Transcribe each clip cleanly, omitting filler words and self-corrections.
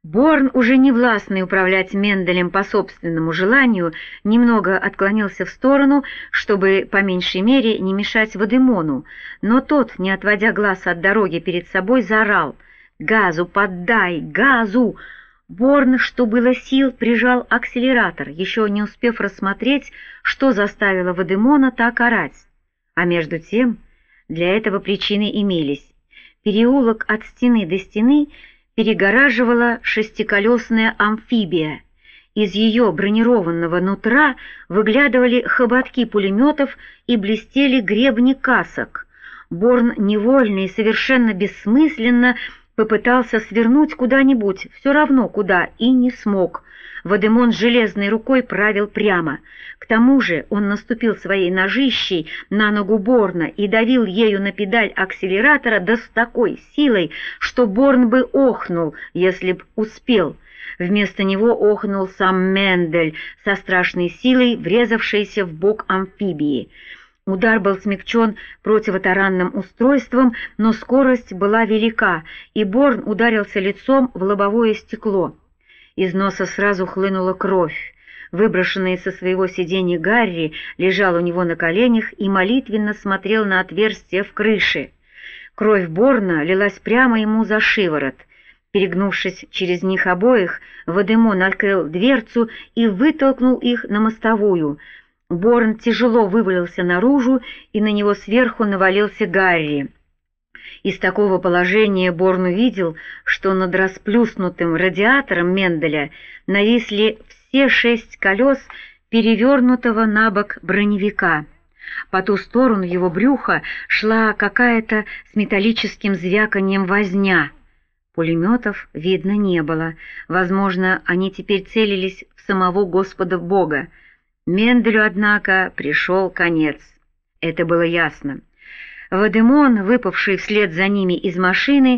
Борн, уже не властный управлять Менделем по собственному желанию, немного отклонился в сторону, чтобы по меньшей мере не мешать Вадимону, но тот, не отводя глаз от дороги перед собой, заорал: «Газу поддай! Газу!» Борн, что было сил, прижал акселератор, еще не успев рассмотреть, что заставило Вадимона так орать. А между тем, для этого причины имелись. Переулок от стены до стены перегораживала шестиколесная амфибия. Из ее бронированного нутра выглядывали хоботки пулеметов и блестели гребни касок. Борн невольно и совершенно бессмысленно попытался свернуть куда-нибудь, все равно куда, и не смог. Вадимон железной рукой правил прямо. К тому же он наступил своей ножищей на ногу Борна и давил ею на педаль акселератора да с такой силой, что Борн бы охнул, если б успел. Вместо него охнул сам Мендель, со страшной силой врезавшийся в бок амфибии. Удар был смягчен противотаранным устройством, но скорость была велика, и Борн ударился лицом в лобовое стекло. Из носа сразу хлынула кровь. Выброшенный со своего сиденья Гарри лежал у него на коленях и молитвенно смотрел на отверстие в крыше. Кровь Борна лилась прямо ему за шиворот. Перегнувшись через них обоих, Вадимон открыл дверцу и вытолкнул их на мостовую. Борн тяжело вывалился наружу, и на него сверху навалился Гарри. Из такого положения Борн увидел, что над расплюснутым радиатором Менделя нависли все 6 колес перевернутого на бок броневика. По ту сторону его брюха шла какая-то с металлическим звяканьем возня. Пулеметов видно не было. Возможно, они теперь целились в самого Господа Бога. Менделю, однако, пришел конец. Это было ясно. Вадимон, выпавший вслед за ними из машины,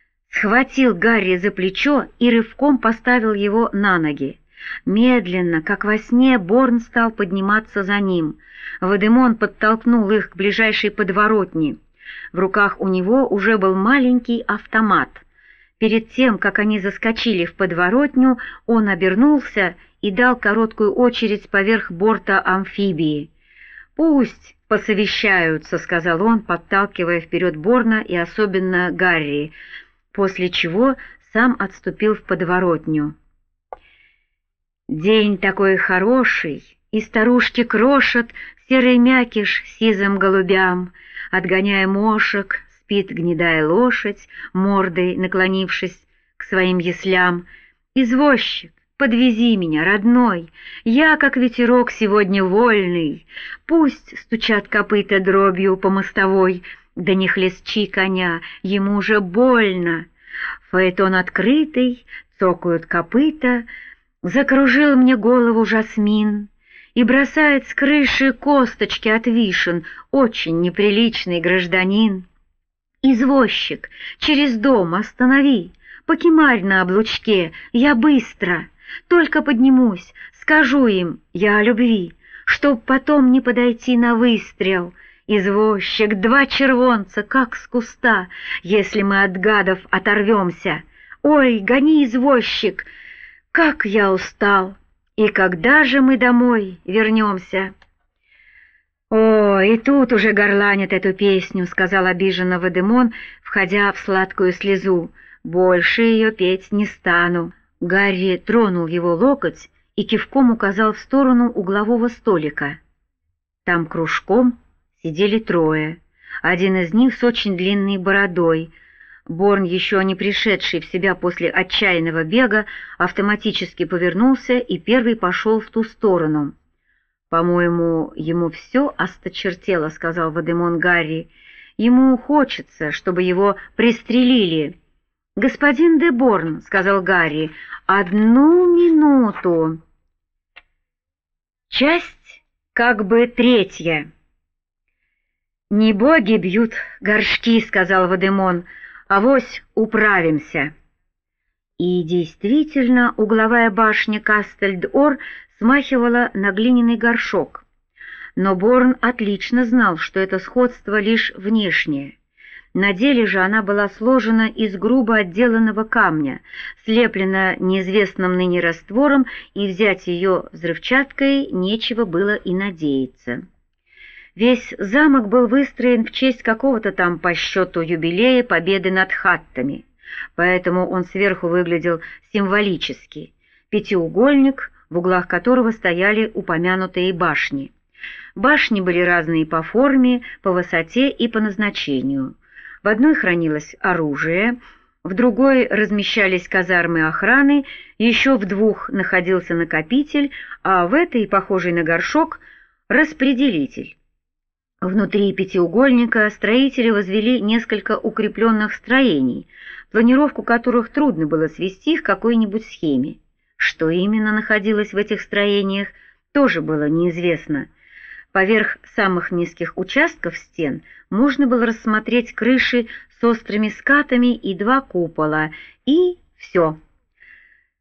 схватил Гарри за плечо и рывком поставил его на ноги. Медленно, как во сне, Борн стал подниматься за ним. Вадимон подтолкнул их к ближайшей подворотне. В руках у него уже был маленький автомат. Перед тем, как они заскочили в подворотню, он обернулся и дал короткую очередь поверх борта амфибии. «Пусть посовещаются», — сказал он, подталкивая вперед Борна и особенно Гарри, после чего сам отступил в подворотню. День такой хороший, и старушки крошат серый мякиш сизым голубям, отгоняя мошек, спит гнедая лошадь, мордой наклонившись к своим яслям. «Извозчик, подвези меня, родной, я, как ветерок, сегодня вольный. Пусть стучат копыта дробью по мостовой, да не хлестчи коня, ему уже больно. Фаэтон открытый, цокают копыта, закружил мне голову жасмин и бросает с крыши косточки от вишен, очень неприличный гражданин. Извозчик, через дом останови, покемарь на облучке, я быстро, только поднимусь, скажу им я о любви, чтоб потом не подойти на выстрел. Извозчик, 2 червонца, как с куста, если мы от гадов оторвемся. Ой, гони, извозчик, как я устал, и когда же мы домой вернемся?» «О, и тут уже горланят эту песню», — сказал обиженно Вадимон, входя в сладкую слезу. «Больше ее петь не стану». Гарри тронул его локоть и кивком указал в сторону углового столика. Там кружком сидели 3. Один из них с очень длинной бородой. Борн, еще не пришедший в себя после отчаянного бега, автоматически повернулся и первый пошел в ту сторону. «По-моему, ему все осточертело», — сказал Вадимон Гарри. «Ему хочется, чтобы его пристрелили». «Господин де Борн», — сказал Гарри, — «1 минуту». Часть как бы 3. «Не боги бьют горшки», — сказал Вадимон, — «авось управимся». И действительно, угловая башня Кастель-д'Ор смахивала на глиняный горшок. Но Борн отлично знал, что это сходство лишь внешнее. На деле же она была сложена из грубо отделанного камня, слеплена неизвестным ныне раствором, и взять ее взрывчаткой нечего было и надеяться. Весь замок был выстроен в честь какого-то там по счету юбилея победы над хаттами, поэтому он сверху выглядел символически, пятиугольник, в углах которого стояли упомянутые башни. Башни были разные по форме, по высоте и по назначению. В одной хранилось оружие, в другой размещались казармы охраны, еще в двух находился накопитель, а в этой, похожей на горшок, распределитель. Внутри пятиугольника строители возвели несколько укрепленных строений, планировку которых трудно было свести к какой-нибудь схеме. Что именно находилось в этих строениях, тоже было неизвестно. Поверх самых низких участков стен можно было рассмотреть крыши с острыми скатами и два купола, и все.